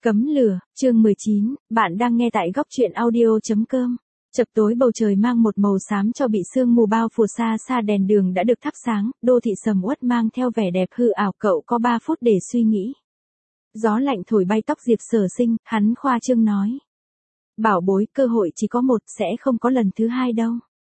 Cấm lửa, chương 19, bạn đang nghe tại góc truyện audio.com. Chập tối bầu trời mang một màu xám cho bị sương mù bao phủ, xa xa đèn đường đã được thắp sáng, đô thị sầm uất mang theo vẻ đẹp hư ảo. Cậu có 3 phút để suy nghĩ. Gió lạnh thổi bay tóc Diệp Sở Sinh, hắn khoa trương nói. Bảo bối, cơ hội chỉ có một, sẽ không có lần thứ hai đâu.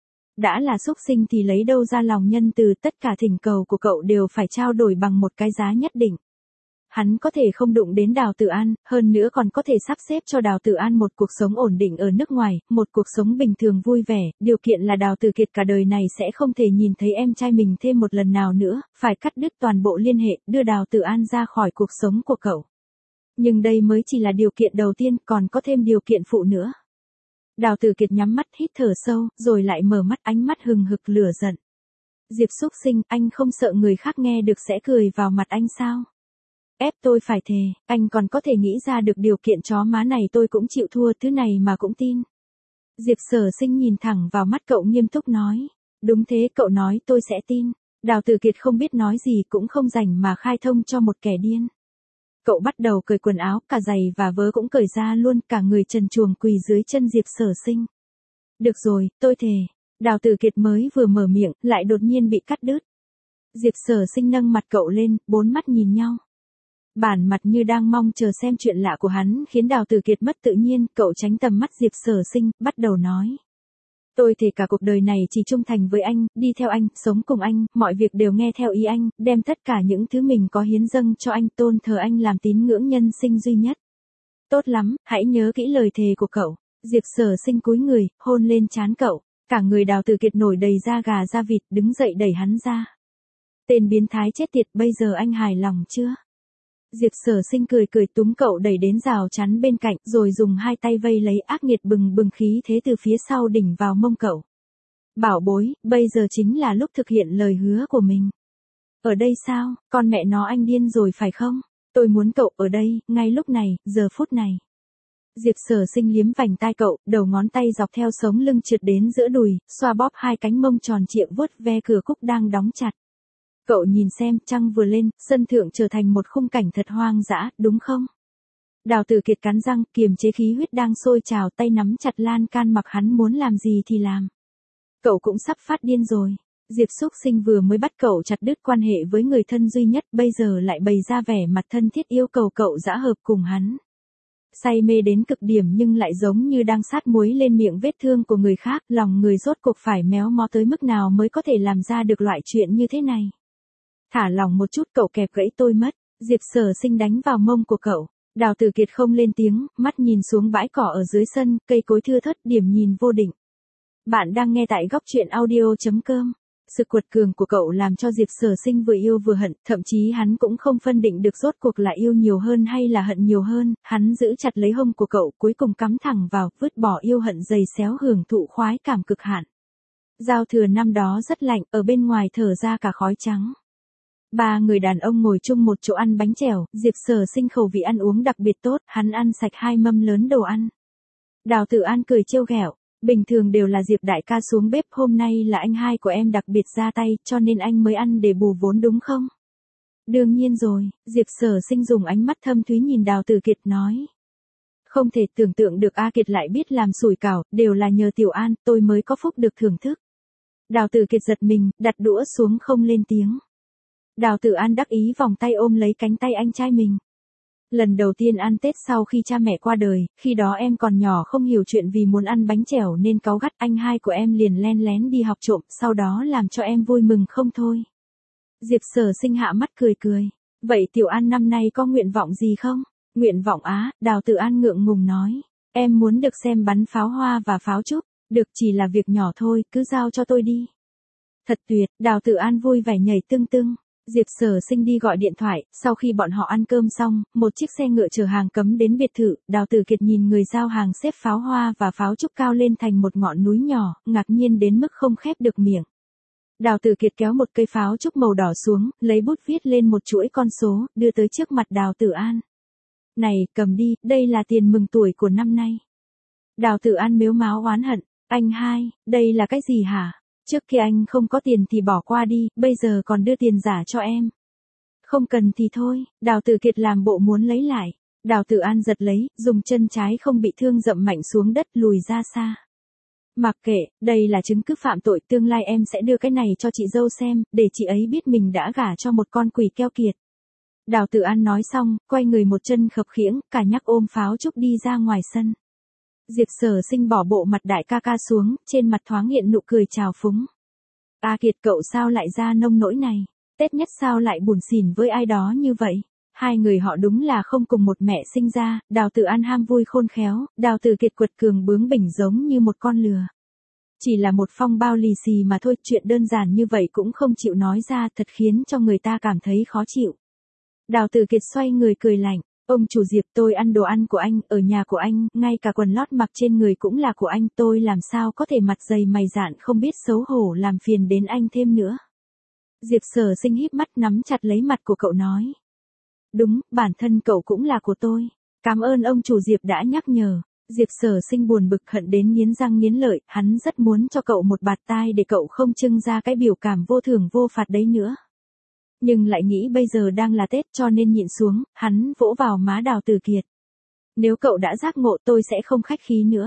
Đã là súc sinh thì lấy đâu ra lòng nhân từ, tất cả thỉnh cầu của cậu đều phải trao đổi bằng một cái giá nhất định. Hắn có thể không đụng đến Đào Tử An, hơn nữa còn có thể sắp xếp cho Đào Tử An một cuộc sống ổn định ở nước ngoài, một cuộc sống bình thường vui vẻ, điều kiện là Đào Tử Kiệt cả đời này sẽ không thể nhìn thấy em trai mình thêm một lần nào nữa, phải cắt đứt toàn bộ liên hệ, đưa Đào Tử An ra khỏi cuộc sống của cậu. Nhưng đây mới chỉ là điều kiện đầu tiên, còn có thêm điều kiện phụ nữa. Đào Tử Kiệt nhắm mắt hít thở sâu, rồi lại mở mắt, ánh mắt hừng hực lửa giận. Diệp xúc sinh, anh không sợ người khác nghe được sẽ cười vào mặt anh sao? Ép tôi phải thề, anh còn có thể nghĩ ra được điều kiện chó má này, tôi cũng chịu thua, thứ này mà cũng tin. Diệp Sở Sinh nhìn thẳng vào mắt cậu nghiêm túc nói. Đúng thế, cậu nói tôi sẽ tin. Đào Tử Kiệt không biết nói gì, cũng không rảnh mà khai thông cho một kẻ điên. Cậu bắt đầu cởi quần áo, cả giày và vớ cũng cởi ra luôn, cả người trần truồng quỳ dưới chân Diệp Sở Sinh. Được rồi, tôi thề. Đào Tử Kiệt mới vừa mở miệng, lại đột nhiên bị cắt đứt. Diệp Sở Sinh nâng mặt cậu lên, bốn mắt nhìn nhau. Bản mặt như đang mong chờ xem chuyện lạ của hắn khiến Đào Tử Kiệt mất tự nhiên, cậu tránh tầm mắt Diệp Sở Sinh, bắt đầu nói. Tôi thề cả cuộc đời này chỉ trung thành với anh, đi theo anh, sống cùng anh, mọi việc đều nghe theo ý anh, đem tất cả những thứ mình có hiến dâng cho anh, tôn thờ anh làm tín ngưỡng nhân sinh duy nhất. Tốt lắm, hãy nhớ kỹ lời thề của cậu. Diệp Sở Sinh cúi người, hôn lên trán cậu, cả người Đào Tử Kiệt nổi đầy da gà da vịt, đứng dậy đẩy hắn ra. Tên biến thái chết tiệt, bây giờ anh hài lòng chưa? Diệp Sở Sinh cười cười túm cậu đẩy đến rào chắn bên cạnh, rồi dùng hai tay vây lấy, ác nghiệt bừng bừng khí thế từ phía sau đỉnh vào mông cậu. Bảo bối, bây giờ chính là lúc thực hiện lời hứa của mình. Ở đây sao, con mẹ nó anh điên rồi phải không? Tôi muốn cậu ở đây, ngay lúc này, giờ phút này. Diệp Sở Sinh liếm vành tai cậu, đầu ngón tay dọc theo sống lưng trượt đến giữa đùi, xoa bóp hai cánh mông tròn trịa, vuốt ve cửa cúc đang đóng chặt. Cậu nhìn xem, trăng vừa lên, sân thượng trở thành một khung cảnh thật hoang dã, đúng không? Đào Tử Kiệt cắn răng, kiềm chế khí huyết đang sôi trào, tay nắm chặt lan can, mặc hắn muốn làm gì thì làm. Cậu cũng sắp phát điên rồi. Diệp xúc sinh vừa mới bắt cậu chặt đứt quan hệ với người thân duy nhất, bây giờ lại bày ra vẻ mặt thân thiết yêu cầu cậu dã hợp cùng hắn. Say mê đến cực điểm nhưng lại giống như đang sát muối lên miệng vết thương của người khác, lòng người rốt cuộc phải méo mó tới mức nào mới có thể làm ra được loại chuyện như thế này. Thả lòng một chút, cậu kẹp gãy tôi mất. Diệp Sở Sinh đánh vào mông của cậu. Đào Tử Kiệt không lên tiếng, mắt nhìn xuống bãi cỏ ở dưới sân, cây cối thưa thớt, điểm nhìn vô định. Bạn đang nghe tại góc truyện audio.com. Sự cuột cường của cậu làm cho Diệp Sở Sinh vừa yêu vừa hận, thậm chí hắn cũng không phân định được rốt cuộc là yêu nhiều hơn hay là hận nhiều hơn. Hắn giữ chặt lấy hông của cậu, cuối cùng cắm thẳng vào, vứt bỏ yêu hận, giày xéo hưởng thụ khoái cảm cực hạn. Giao thừa năm đó rất lạnh, ở bên ngoài thở ra cả khói trắng. 3 người đàn ông ngồi chung một chỗ ăn bánh chèo, Diệp Sở Sinh khẩu vị ăn uống đặc biệt tốt, hắn ăn sạch 2 mâm lớn đồ ăn. Đào Tử An cười trêu ghẹo, bình thường đều là Diệp đại ca xuống bếp, hôm nay là anh hai của em đặc biệt ra tay, cho nên anh mới ăn để bù vốn đúng không? Đương nhiên rồi, Diệp Sở Sinh dùng ánh mắt thâm thúy nhìn Đào Tử Kiệt nói. Không thể tưởng tượng được A Kiệt lại biết làm sủi cảo, đều là nhờ Tiểu An, tôi mới có phúc được thưởng thức. Đào Tử Kiệt giật mình, đặt đũa xuống không lên tiếng. Đào Tử An đắc ý vòng tay ôm lấy cánh tay anh trai mình. Lần đầu tiên ăn Tết sau khi cha mẹ qua đời, khi đó em còn nhỏ không hiểu chuyện, vì muốn ăn bánh chèo nên cáu gắt, anh hai của em liền len lén đi học trộm, sau đó làm cho em vui mừng không thôi. Diệp Sở Sinh hạ mắt cười cười. Vậy Tiểu An năm nay có nguyện vọng gì không? Nguyện vọng á, Đào Tử An ngượng ngùng nói. Em muốn được xem bắn pháo hoa và pháo trúc, được, chỉ là việc nhỏ thôi, cứ giao cho tôi đi. Thật tuyệt, Đào Tử An vui vẻ nhảy tưng tưng. Diệp Sở Sinh đi gọi điện thoại, sau khi bọn họ ăn cơm xong, một chiếc xe ngựa chở hàng cấm đến biệt thự, Đào Tử Kiệt nhìn người giao hàng xếp pháo hoa và pháo trúc cao lên thành một ngọn núi nhỏ, ngạc nhiên đến mức không khép được miệng. Đào Tử Kiệt kéo một cây pháo trúc màu đỏ xuống, lấy bút viết lên một chuỗi con số, đưa tới trước mặt Đào Tử An. Này, cầm đi, đây là tiền mừng tuổi của năm nay. Đào Tử An mếu máo oán hận, anh hai, đây là cái gì hả? Trước khi anh không có tiền thì bỏ qua đi, bây giờ còn đưa tiền giả cho em. Không cần thì thôi, Đào Tử Kiệt làm bộ muốn lấy lại. Đào Tử An giật lấy, dùng chân trái không bị thương dậm mạnh xuống đất lùi ra xa. Mặc kệ, đây là chứng cứ phạm tội, tương lai em sẽ đưa cái này cho chị dâu xem, để chị ấy biết mình đã gả cho một con quỷ keo kiệt. Đào Tử An nói xong, quay người một chân khập khiễng, cả nhắc ôm Pháo Trúc đi ra ngoài sân. Diệp Sở Sinh bỏ bộ mặt đại ca ca xuống, trên mặt thoáng hiện nụ cười trào phúng. A Kiệt cậu sao lại ra nông nỗi này, Tết nhất sao lại buồn xỉn với ai đó như vậy. Hai người họ đúng là không cùng một mẹ sinh ra, Đào Tử An ham vui khôn khéo, Đào Tử Kiệt quật cường bướng bỉnh giống như một con lừa. Chỉ là một phong bao lì xì mà thôi, chuyện đơn giản như vậy cũng không chịu nói ra, thật khiến cho người ta cảm thấy khó chịu. Đào Tử Kiệt xoay người cười lạnh, ông chủ Diệp, tôi ăn đồ ăn của anh, ở nhà của anh, ngay cả quần lót mặc trên người cũng là của anh, tôi làm sao có thể mặt dày mày dạn không biết xấu hổ làm phiền đến anh thêm nữa. Diệp Sở Sinh híp mắt nắm chặt lấy mặt của cậu nói. Đúng, bản thân cậu cũng là của tôi. Cảm ơn ông chủ Diệp đã nhắc nhở. Diệp Sở Sinh buồn bực hận đến nghiến răng nghiến lợi, hắn rất muốn cho cậu một bạt tai để cậu không trưng ra cái biểu cảm vô thưởng vô phạt đấy nữa. Nhưng lại nghĩ bây giờ đang là Tết cho nên nhịn xuống, hắn vỗ vào má Đào Tử Kiệt. Nếu cậu đã giác ngộ tôi sẽ không khách khí nữa.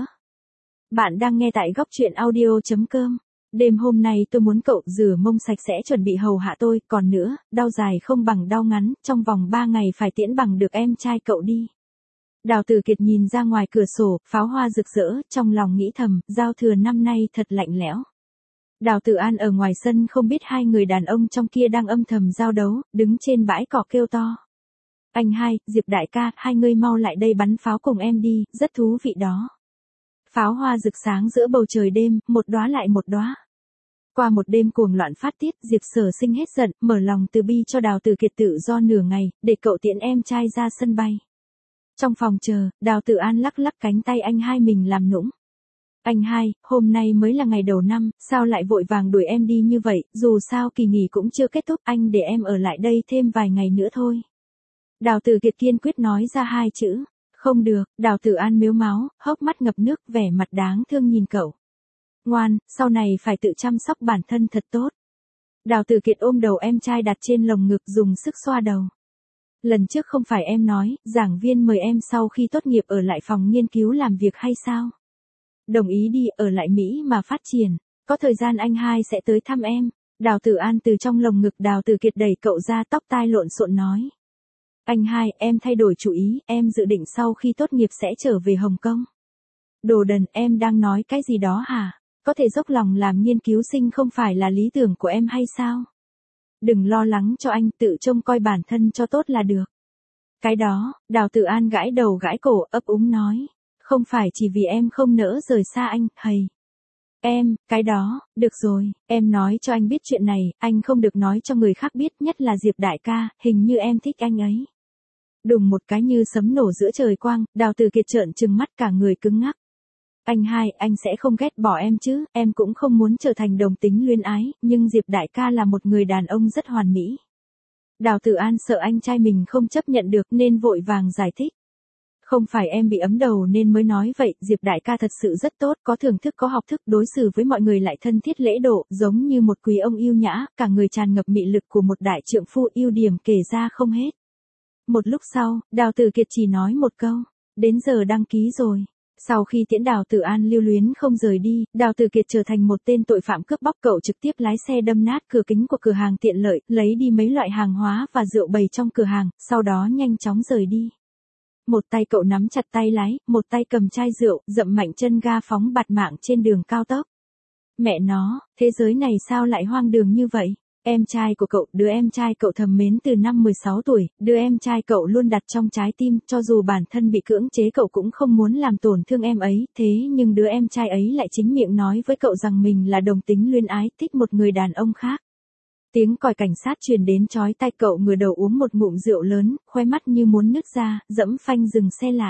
Bạn đang nghe tại góc truyện audio.com. Đêm hôm nay tôi muốn cậu rửa mông sạch sẽ chuẩn bị hầu hạ tôi, còn nữa, đau dài không bằng đau ngắn, trong vòng 3 ngày phải tiễn bằng được em trai cậu đi. Đào Tử Kiệt nhìn ra ngoài cửa sổ, pháo hoa rực rỡ, trong lòng nghĩ thầm, giao thừa năm nay thật lạnh lẽo. Đào Tử An ở ngoài sân không biết hai người đàn ông trong kia đang âm thầm giao đấu, đứng trên bãi cỏ kêu to. Anh hai, Diệp đại ca, hai người mau lại đây bắn pháo cùng em đi, rất thú vị đó. Pháo hoa rực sáng giữa bầu trời đêm, một đóa lại một đóa. Qua một đêm cuồng loạn phát tiết, Diệp Sở Sinh hết giận, mở lòng từ bi cho Đào Tử Kiệt tự do nửa ngày, để cậu tiễn em trai ra sân bay. Trong phòng chờ, Đào Tử An lắc lắc cánh tay anh hai mình làm nũng. Anh hai, hôm nay mới là ngày đầu năm, sao lại vội vàng đuổi em đi như vậy, dù sao kỳ nghỉ cũng chưa kết thúc, anh để em ở lại đây thêm vài ngày nữa thôi. Đào Tử Kiệt kiên quyết nói ra hai chữ. Không được, Đào Tử An mếu máo, hốc mắt ngập nước, vẻ mặt đáng thương nhìn cậu. Ngoan, sau này phải tự chăm sóc bản thân thật tốt. Đào Tử Kiệt ôm đầu em trai đặt trên lồng ngực dùng sức xoa đầu. Lần trước không phải em nói, giảng viên mời em sau khi tốt nghiệp ở lại phòng nghiên cứu làm việc hay sao? Đồng ý đi, ở lại Mỹ mà phát triển, có thời gian anh hai sẽ tới thăm em. Đào Tử An từ trong lồng ngực Đào Tử Kiệt đẩy cậu ra, tóc tai lộn xộn nói. Anh hai, em thay đổi chủ ý, em dự định sau khi tốt nghiệp sẽ trở về Hồng Kông. Đồ đần, em đang nói cái gì đó hả? Có thể dốc lòng làm nghiên cứu sinh không phải là lý tưởng của em hay sao? Đừng lo lắng cho anh, tự trông coi bản thân cho tốt là được. Cái đó, Đào Tử An gãi đầu gãi cổ, ấp úng nói. Không phải chỉ vì em không nỡ rời xa anh, hầy. Em, cái đó, được rồi, em nói cho anh biết chuyện này, anh không được nói cho người khác biết, nhất là Diệp đại ca, hình như em thích anh ấy. Đùng một cái như sấm nổ giữa trời quang, Đào Tử Kiệt trợn trừng mắt cả người cứng ngắc. Anh hai, anh sẽ không ghét bỏ em chứ, em cũng không muốn trở thành đồng tính luyến ái, nhưng Diệp đại ca là một người đàn ông rất hoàn mỹ. Đào Tử An sợ anh trai mình không chấp nhận được nên vội vàng giải thích. Không phải em bị ấm đầu nên mới nói vậy, Diệp đại ca thật sự rất tốt, có thưởng thức có học thức, đối xử với mọi người lại thân thiết lễ độ, giống như một quý ông yêu nhã, cả người tràn ngập mị lực của một đại trượng phu, ưu điểm kể ra không hết. Một lúc sau, Đào Tử Kiệt chỉ nói một câu, đến giờ đăng ký rồi. Sau khi tiễn Đào Tử An lưu luyến không rời đi, Đào Tử Kiệt trở thành một tên tội phạm cướp bóc, cậu trực tiếp lái xe đâm nát cửa kính của cửa hàng tiện lợi, lấy đi mấy loại hàng hóa và rượu bày trong cửa hàng, sau đó nhanh chóng rời đi. Một tay cậu nắm chặt tay lái, một tay cầm chai rượu, dậm mạnh chân ga phóng bạt mạng trên đường cao tốc. Mẹ nó, thế giới này sao lại hoang đường như vậy? Em trai của cậu, đứa em trai cậu thầm mến từ năm 16 tuổi, đứa em trai cậu luôn đặt trong trái tim, cho dù bản thân bị cưỡng chế cậu cũng không muốn làm tổn thương em ấy, thế nhưng đứa em trai ấy lại chính miệng nói với cậu rằng mình là đồng tính luyến ái, thích một người đàn ông khác. Tiếng còi cảnh sát truyền đến chói tai, cậu ngửa đầu uống một ngụm rượu lớn, khoe mắt như muốn nứt ra, dẫm phanh dừng xe lại.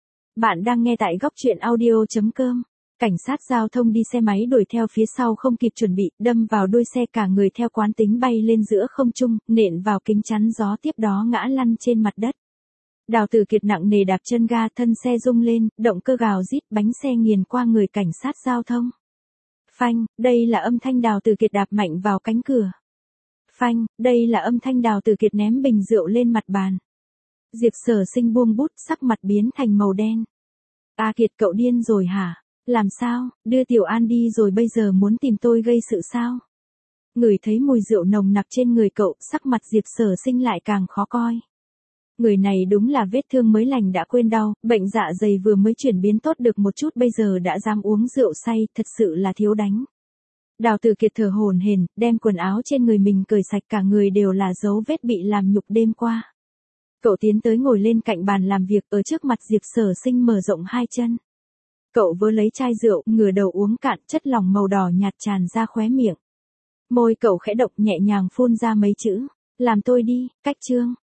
Bạn đang nghe tại góc truyện audio.com. Cảnh sát giao thông đi xe máy đuổi theo phía sau không kịp chuẩn bị, đâm vào đuôi xe, cả người theo quán tính bay lên giữa không trung, nện vào kính chắn gió, tiếp đó ngã lăn trên mặt đất. Đào Tử Kiệt nặng nề đạp chân ga, thân xe rung lên, động cơ gào rít, bánh xe nghiền qua người cảnh sát giao thông. Phanh, đây là âm thanh Đào Tử Kiệt đạp mạnh vào cánh cửa. Phanh, đây là âm thanh Đào Tử Kiệt ném bình rượu lên mặt bàn. Diệp Sở Sinh buông bút, sắc mặt biến thành màu đen. A Kiệt, cậu điên rồi hả? Làm sao, đưa Tiểu An đi rồi bây giờ muốn tìm tôi gây sự sao? Ngửi thấy mùi rượu nồng nặc trên người cậu, sắc mặt Diệp Sở Sinh lại càng khó coi. Người này đúng là vết thương mới lành đã quên đau, bệnh dạ dày vừa mới chuyển biến tốt được một chút bây giờ đã dám uống rượu say, thật sự là thiếu đánh. Đào Tử Kiệt thở hổn hển, đem quần áo trên người mình cởi sạch, cả người đều là dấu vết bị làm nhục đêm qua. Cậu tiến tới ngồi lên cạnh bàn làm việc, ở trước mặt Diệp Sở Sinh mở rộng hai chân. Cậu vớ lấy chai rượu, ngửa đầu uống cạn, chất lỏng màu đỏ nhạt tràn ra khóe miệng. Môi cậu khẽ động, nhẹ nhàng phun ra mấy chữ, làm tôi đi, cách chương.